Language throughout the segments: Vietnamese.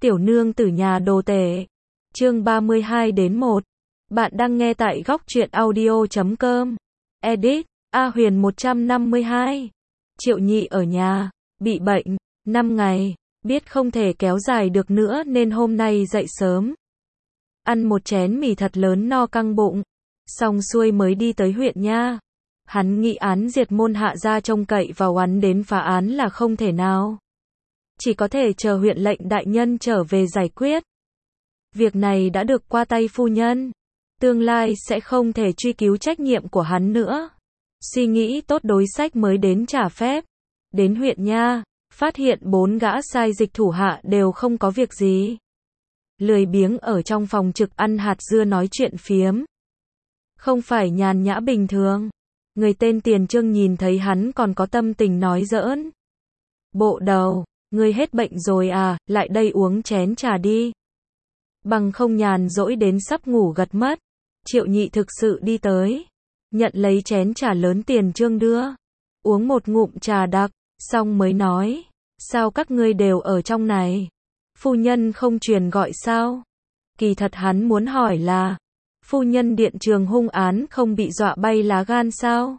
Tiểu nương tử nhà đồ tể. Chương 32-1. Bạn đang nghe tại góc truyện audio.com. Edit. A Huyền 152. Triệu Nhị ở nhà, bị bệnh, 5 ngày, biết không thể kéo dài được nữa nên hôm nay dậy sớm. Ăn một chén mì thật lớn no căng bụng. Xong xuôi mới đi tới huyện nha. Hắn nghĩ án diệt môn Hạ gia trông cậy vào hắn đến phá án là không thể nào. Chỉ có thể chờ huyện lệnh đại nhân trở về giải quyết. Việc này đã được qua tay phu nhân. Tương lai sẽ không thể truy cứu trách nhiệm của hắn nữa. Suy nghĩ tốt đối sách mới đến trả phép. Đến huyện nha, phát hiện 4 gã sai dịch thủ hạ đều không có việc gì. Lười biếng ở trong phòng trực ăn hạt dưa nói chuyện phiếm. Không phải nhàn nhã bình thường. Người tên Tiền Trương nhìn thấy hắn còn có tâm tình nói giỡn. Bộ đầu, ngươi hết bệnh rồi à, lại đây uống chén trà đi. Bằng không nhàn rỗi đến sắp ngủ gật mất. Triệu Nhị thực sự đi tới. Nhận lấy chén trà lớn Tiền Trương đưa. Uống một ngụm trà đặc, xong mới nói. Sao các ngươi đều ở trong này? Phu nhân không truyền gọi sao? Kỳ thật hắn muốn hỏi là. Phu nhân điện trường hung án không bị dọa bay lá gan sao?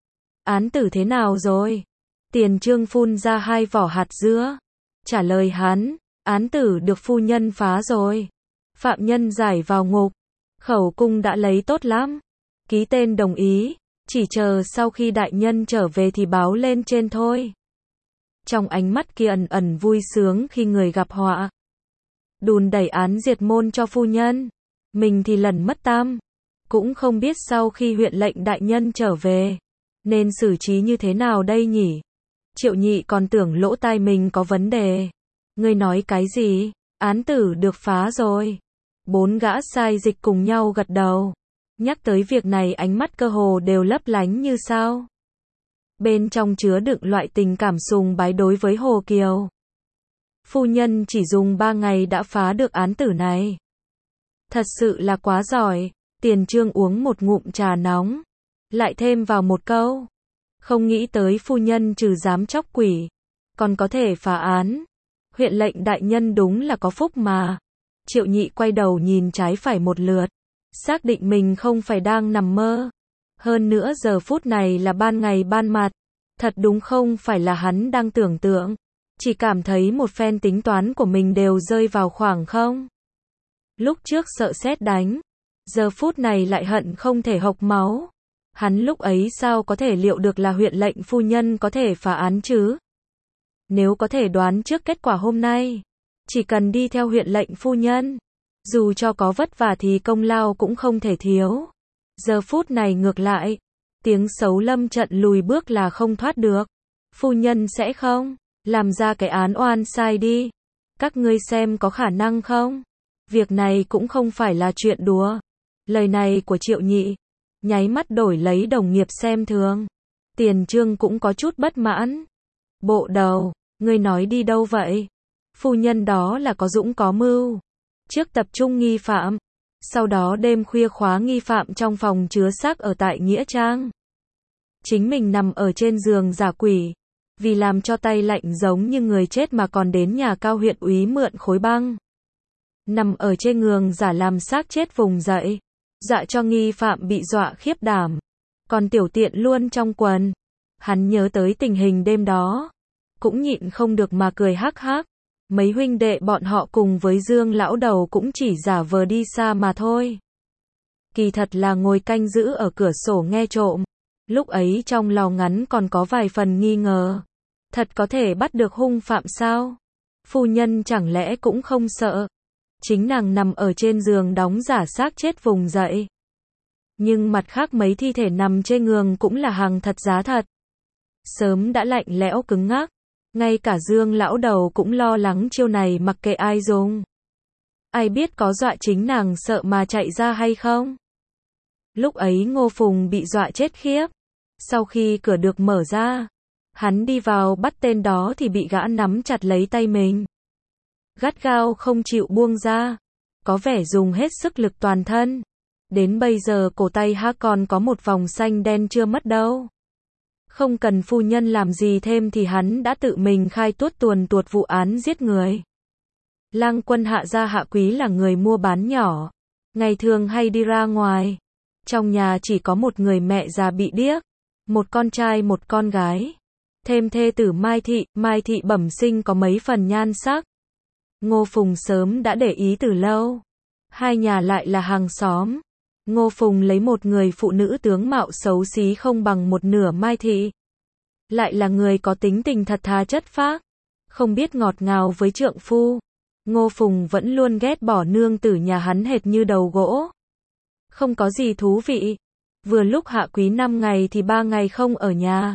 Án tử thế nào rồi? Tiền Trương phun ra 2 vỏ hạt dưa. Trả lời hắn, án tử được phu nhân phá rồi. Phạm nhân giải vào ngục. Khẩu cung đã lấy tốt lắm. Ký tên đồng ý. Chỉ chờ sau khi đại nhân trở về thì báo lên trên thôi. Trong ánh mắt kia ẩn ẩn vui sướng khi người gặp họa. Đùn đẩy án diệt môn cho phu nhân. Mình thì lần mất tam. Cũng không biết sau khi huyện lệnh đại nhân trở về. Nên xử trí như thế nào đây nhỉ? Triệu Nhị còn tưởng lỗ tai mình có vấn đề. Ngươi nói cái gì? Án tử được phá rồi. 4 gã sai dịch cùng nhau gật đầu. Nhắc tới việc này ánh mắt cơ hồ đều lấp lánh như sao. Bên trong chứa đựng loại tình cảm sùng bái đối với Hồ Kiều. Phu nhân chỉ dùng 3 ngày đã phá được án tử này. Thật sự là quá giỏi. Tiền Trương uống một ngụm trà nóng. Lại thêm vào một câu. Không nghĩ tới phu nhân trừ dám chóc quỷ. Còn có thể phá án. Huyện lệnh đại nhân đúng là có phúc mà. Triệu Nhị quay đầu nhìn trái phải một lượt. Xác định mình không phải đang nằm mơ. Hơn nữa giờ phút này là ban ngày ban mặt. Thật đúng không phải là hắn đang tưởng tượng. Chỉ cảm thấy một phen tính toán của mình đều rơi vào khoảng không. Lúc trước sợ sét đánh. Giờ phút này lại hận không thể hộc máu. Hắn lúc ấy sao có thể liệu được là huyện lệnh phu nhân có thể phá án chứ? Nếu có thể đoán trước kết quả hôm nay. Chỉ cần đi theo huyện lệnh phu nhân. Dù cho có vất vả thì công lao cũng không thể thiếu. Giờ phút này ngược lại. Tiếng xấu lâm trận lùi bước là không thoát được. Phu nhân sẽ không làm ra cái án oan sai đi. Các ngươi xem có khả năng không? Việc này cũng không phải là chuyện đùa. Lời này của Triệu Nhị. Nháy mắt đổi lấy đồng nghiệp xem thường. Tiền Trương cũng có chút bất mãn. Bộ đầu, ngươi nói đi đâu vậy? Phu nhân đó là có dũng có mưu. Trước tập trung nghi phạm. Sau đó đêm khuya khóa nghi phạm trong phòng chứa xác ở tại Nghĩa Trang. Chính mình nằm ở trên giường giả quỷ. Vì làm cho tay lạnh giống như người chết mà còn đến nhà cao huyện úy mượn khối băng. Nằm ở trên giường giả làm xác chết vùng dậy. Dọa cho nghi phạm bị dọa khiếp đảm. Còn tiểu tiện luôn trong quần. Hắn nhớ tới tình hình đêm đó. Cũng nhịn không được mà cười hắc hắc. Mấy huynh đệ bọn họ cùng với Dương lão đầu cũng chỉ giả vờ đi xa mà thôi. Kỳ thật là ngồi canh giữ ở cửa sổ nghe trộm. Lúc ấy trong lòng ngắn còn có vài phần nghi ngờ. Thật có thể bắt được hung phạm sao? Phu nhân chẳng lẽ cũng không sợ? Chính nàng nằm ở trên giường đóng giả xác chết vùng dậy. Nhưng mặt khác mấy thi thể nằm trên giường cũng là hàng thật giá thật. Sớm đã lạnh lẽo cứng ngắc. Ngay cả Dương lão đầu cũng lo lắng chiêu này mặc kệ ai dùng. Ai biết có dọa chính nàng sợ mà chạy ra hay không? Lúc ấy Ngô Phùng bị dọa chết khiếp. Sau khi cửa được mở ra, hắn đi vào bắt tên đó thì bị gã nắm chặt lấy tay mình. Gắt gao không chịu buông ra. Có vẻ dùng hết sức lực toàn thân. Đến bây giờ cổ tay ha còn có một vòng xanh đen chưa mất đâu. Không cần phu nhân làm gì thêm thì hắn đã tự mình khai tuốt tuồn tuột vụ án giết người. Lang quân Hạ gia Hạ Quý là người mua bán nhỏ, ngày thường hay đi ra ngoài. Trong nhà chỉ có một người mẹ già bị điếc, một con trai một con gái. Thêm thê tử Mai Thị bẩm sinh có mấy phần nhan sắc. Ngô Phùng sớm đã để ý từ lâu. Hai nhà lại là hàng xóm. Ngô Phùng lấy một người phụ nữ tướng mạo xấu xí không bằng một nửa Mai Thị. Lại là người có tính tình thật thà chất phác, không biết ngọt ngào với trượng phu. Ngô Phùng vẫn luôn ghét bỏ nương tử nhà hắn hệt như đầu gỗ. Không có gì thú vị. Vừa lúc Hạ Quý 5 ngày thì 3 ngày không ở nhà.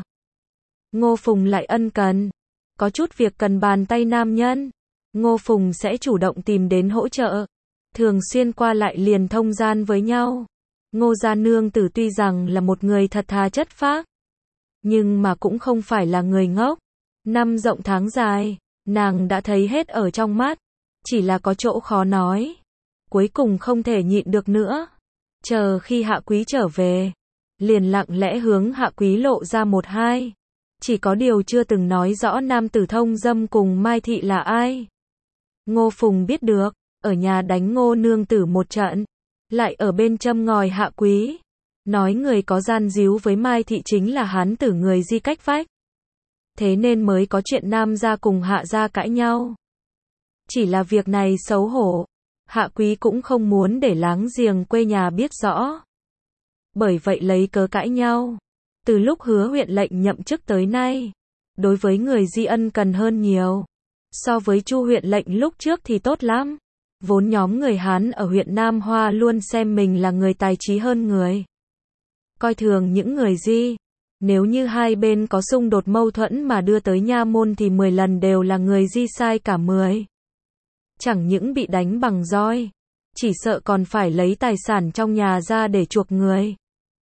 Ngô Phùng lại ân cần. Có chút việc cần bàn tay nam nhân, Ngô Phùng sẽ chủ động tìm đến hỗ trợ. Thường xuyên qua lại liền thông gian với nhau. Ngô gia nương tử tuy rằng là một người thật thà chất phác, nhưng mà cũng không phải là người ngốc. Năm rộng tháng dài, nàng đã thấy hết ở trong mắt. Chỉ là có chỗ khó nói. Cuối cùng không thể nhịn được nữa. Chờ khi Hạ Quý trở về, liền lặng lẽ hướng Hạ Quý lộ ra một hai. Chỉ có điều chưa từng nói rõ nam tử thông dâm cùng Mai Thị là ai. Ngô Phùng biết được, ở nhà đánh Ngô nương tử một trận, lại ở bên châm ngòi Hạ Quý. Nói người có gian díu với Mai Thị chính là hán tử người Di cách vách. Thế nên mới có chuyện nam gia cùng Hạ gia cãi nhau. Chỉ là việc này xấu hổ, Hạ Quý cũng không muốn để láng giềng quê nhà biết rõ. Bởi vậy lấy cớ cãi nhau. Từ lúc Hứa huyện lệnh nhậm chức tới nay, đối với người Di ân cần hơn nhiều. So với Chu huyện lệnh lúc trước thì tốt lắm. Vốn nhóm người Hán ở huyện Nam Hoa luôn xem mình là người tài trí hơn người. Coi thường những người Di. Nếu như hai bên có xung đột mâu thuẫn mà đưa tới nha môn thì 10 lần đều là người Di sai cả 10. Chẳng những bị đánh bằng roi, chỉ sợ còn phải lấy tài sản trong nhà ra để chuộc người.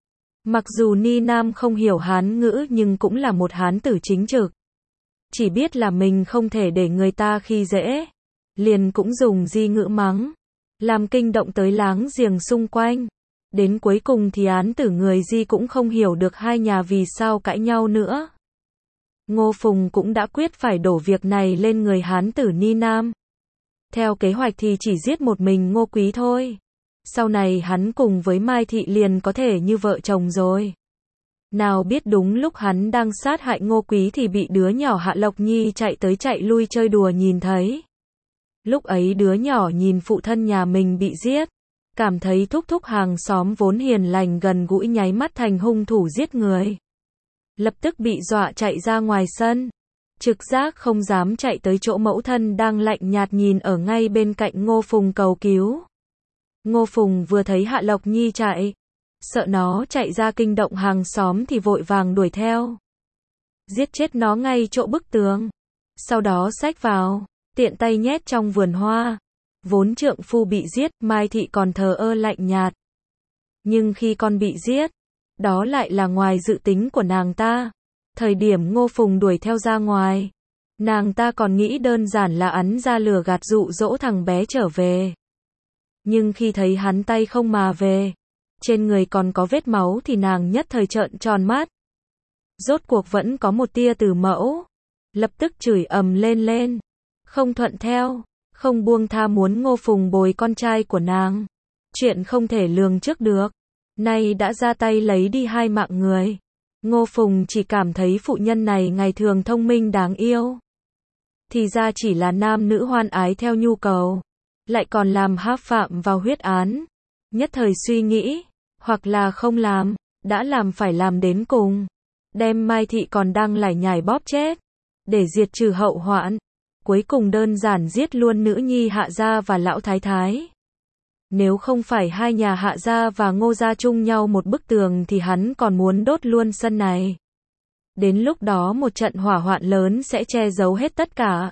Mặc dù Ni Nam không hiểu Hán ngữ nhưng cũng là một Hán tử chính trực. Chỉ biết là mình không thể để người ta khi dễ, liền cũng dùng Di ngữ mắng, làm kinh động tới láng giềng xung quanh. Đến cuối cùng thì án tử người Di cũng không hiểu được hai nhà vì sao cãi nhau nữa. Ngô Phùng cũng đã quyết phải đổ việc này lên người Hán tử Ni Nam. Theo kế hoạch thì chỉ giết một mình Ngô Quý thôi. Sau này hắn cùng với Mai Thị liền có thể như vợ chồng rồi. Nào biết đúng lúc hắn đang sát hại Ngô Quý thì bị đứa nhỏ Hạ Lộc Nhi chạy tới chạy lui chơi đùa nhìn thấy. Lúc ấy đứa nhỏ nhìn phụ thân nhà mình bị giết, cảm thấy thúc thúc hàng xóm vốn hiền lành gần gũi nháy mắt thành hung thủ giết người. Lập tức bị dọa chạy ra ngoài sân. Trực giác không dám chạy tới chỗ mẫu thân đang lạnh nhạt nhìn ở ngay bên cạnh Ngô Phùng cầu cứu. Ngô Phùng vừa thấy Hạ Lộc Nhi chạy, sợ nó chạy ra kinh động hàng xóm thì vội vàng đuổi theo. Giết chết nó ngay chỗ bức tường. Sau đó xách vào, tiện tay nhét trong vườn hoa. Vốn trượng phu bị giết, Mai Thị còn thờ ơ lạnh nhạt. Nhưng khi con bị giết, đó lại là ngoài dự tính của nàng ta. Thời điểm Ngô Phùng đuổi theo ra ngoài, nàng ta còn nghĩ đơn giản là ắn ra lừa gạt dụ dỗ thằng bé trở về. Nhưng khi thấy hắn tay không mà về, trên người còn có vết máu thì nàng nhất thời trợn tròn mắt. Rốt cuộc vẫn có một tia từ mẫu. Lập tức chửi ầm lên. Không thuận theo, không buông tha muốn Ngô Phùng bồi con trai của nàng. Chuyện không thể lường trước được. Nay đã ra tay lấy đi hai mạng người. Ngô Phùng chỉ cảm thấy phụ nhân này ngày thường thông minh đáng yêu. Thì ra chỉ là nam nữ hoan ái theo nhu cầu. Lại còn làm háp phạm vào huyết án. Nhất thời suy nghĩ, hoặc là không làm, đã làm phải làm đến cùng. Đem Mai Thị còn đang lải nhải bóp chết, để diệt trừ hậu hoạn. Cuối cùng đơn giản giết luôn nữ nhi Hạ gia và lão thái thái. Nếu không phải hai nhà Hạ gia và Ngô gia chung nhau một bức tường thì hắn còn muốn đốt luôn sân này. Đến lúc đó một trận hỏa hoạn lớn sẽ che giấu hết tất cả.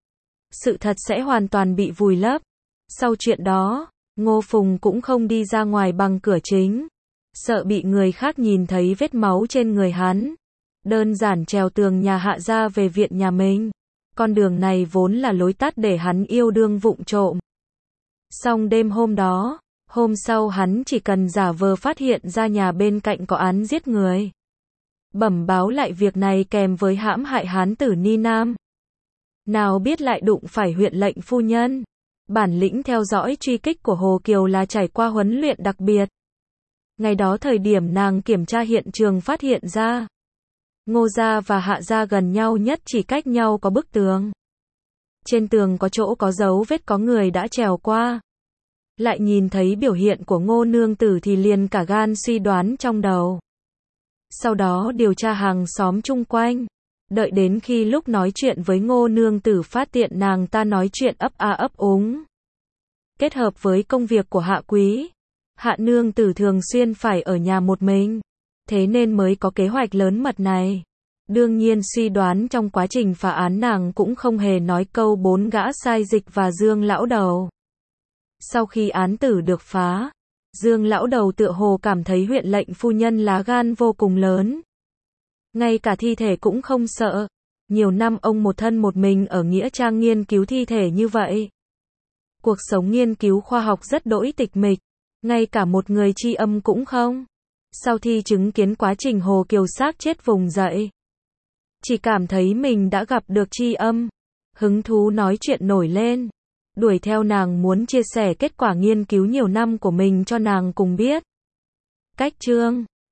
Sự thật sẽ hoàn toàn bị vùi lấp. Sau chuyện đó, Ngô Phùng cũng không đi ra ngoài bằng cửa chính. Sợ bị người khác nhìn thấy vết máu trên người hắn. Đơn giản trèo tường nhà Hạ gia về viện nhà mình. Con đường này vốn là lối tắt để hắn yêu đương vụng trộm. Xong đêm hôm đó, hôm sau hắn chỉ cần giả vờ phát hiện ra nhà bên cạnh có án giết người. Bẩm báo lại việc này kèm với hãm hại hán tử Ni Nam. Nào biết lại đụng phải huyện lệnh phu nhân. Bản lĩnh theo dõi truy kích của Hồ Kiều là trải qua huấn luyện đặc biệt. Ngày đó thời điểm nàng kiểm tra hiện trường phát hiện ra, Ngô gia và Hạ gia gần nhau nhất chỉ cách nhau có bức tường. Trên tường có chỗ có dấu vết có người đã trèo qua. Lại nhìn thấy biểu hiện của Ngô nương tử thì liền cả gan suy đoán trong đầu. Sau đó điều tra hàng xóm chung quanh. Đợi đến khi lúc nói chuyện với Ngô nương tử phát tiện nàng ta nói chuyện ấp a ấp úng. Kết hợp với công việc của Hạ quý, Hạ nương tử thường xuyên phải ở nhà một mình. Thế nên mới có kế hoạch lớn mật này. Đương nhiên suy đoán trong quá trình phá án nàng cũng không hề nói câu 4 gã sai dịch và Dương lão đầu. Sau khi án tử được phá, Dương lão đầu tựa hồ cảm thấy huyện lệnh phu nhân lá gan vô cùng lớn. Ngay cả thi thể cũng không sợ. Nhiều năm ông một thân một mình ở nghĩa trang nghiên cứu thi thể như vậy. Cuộc sống nghiên cứu khoa học rất đỗi tịch mịch. Ngay cả một người tri âm cũng không. Sau khi chứng kiến quá trình Hồ Kiều xác chết vùng dậy, chỉ cảm thấy mình đã gặp được tri âm. Hứng thú nói chuyện nổi lên. Đuổi theo nàng muốn chia sẻ kết quả nghiên cứu nhiều năm của mình cho nàng cùng biết. Cách chương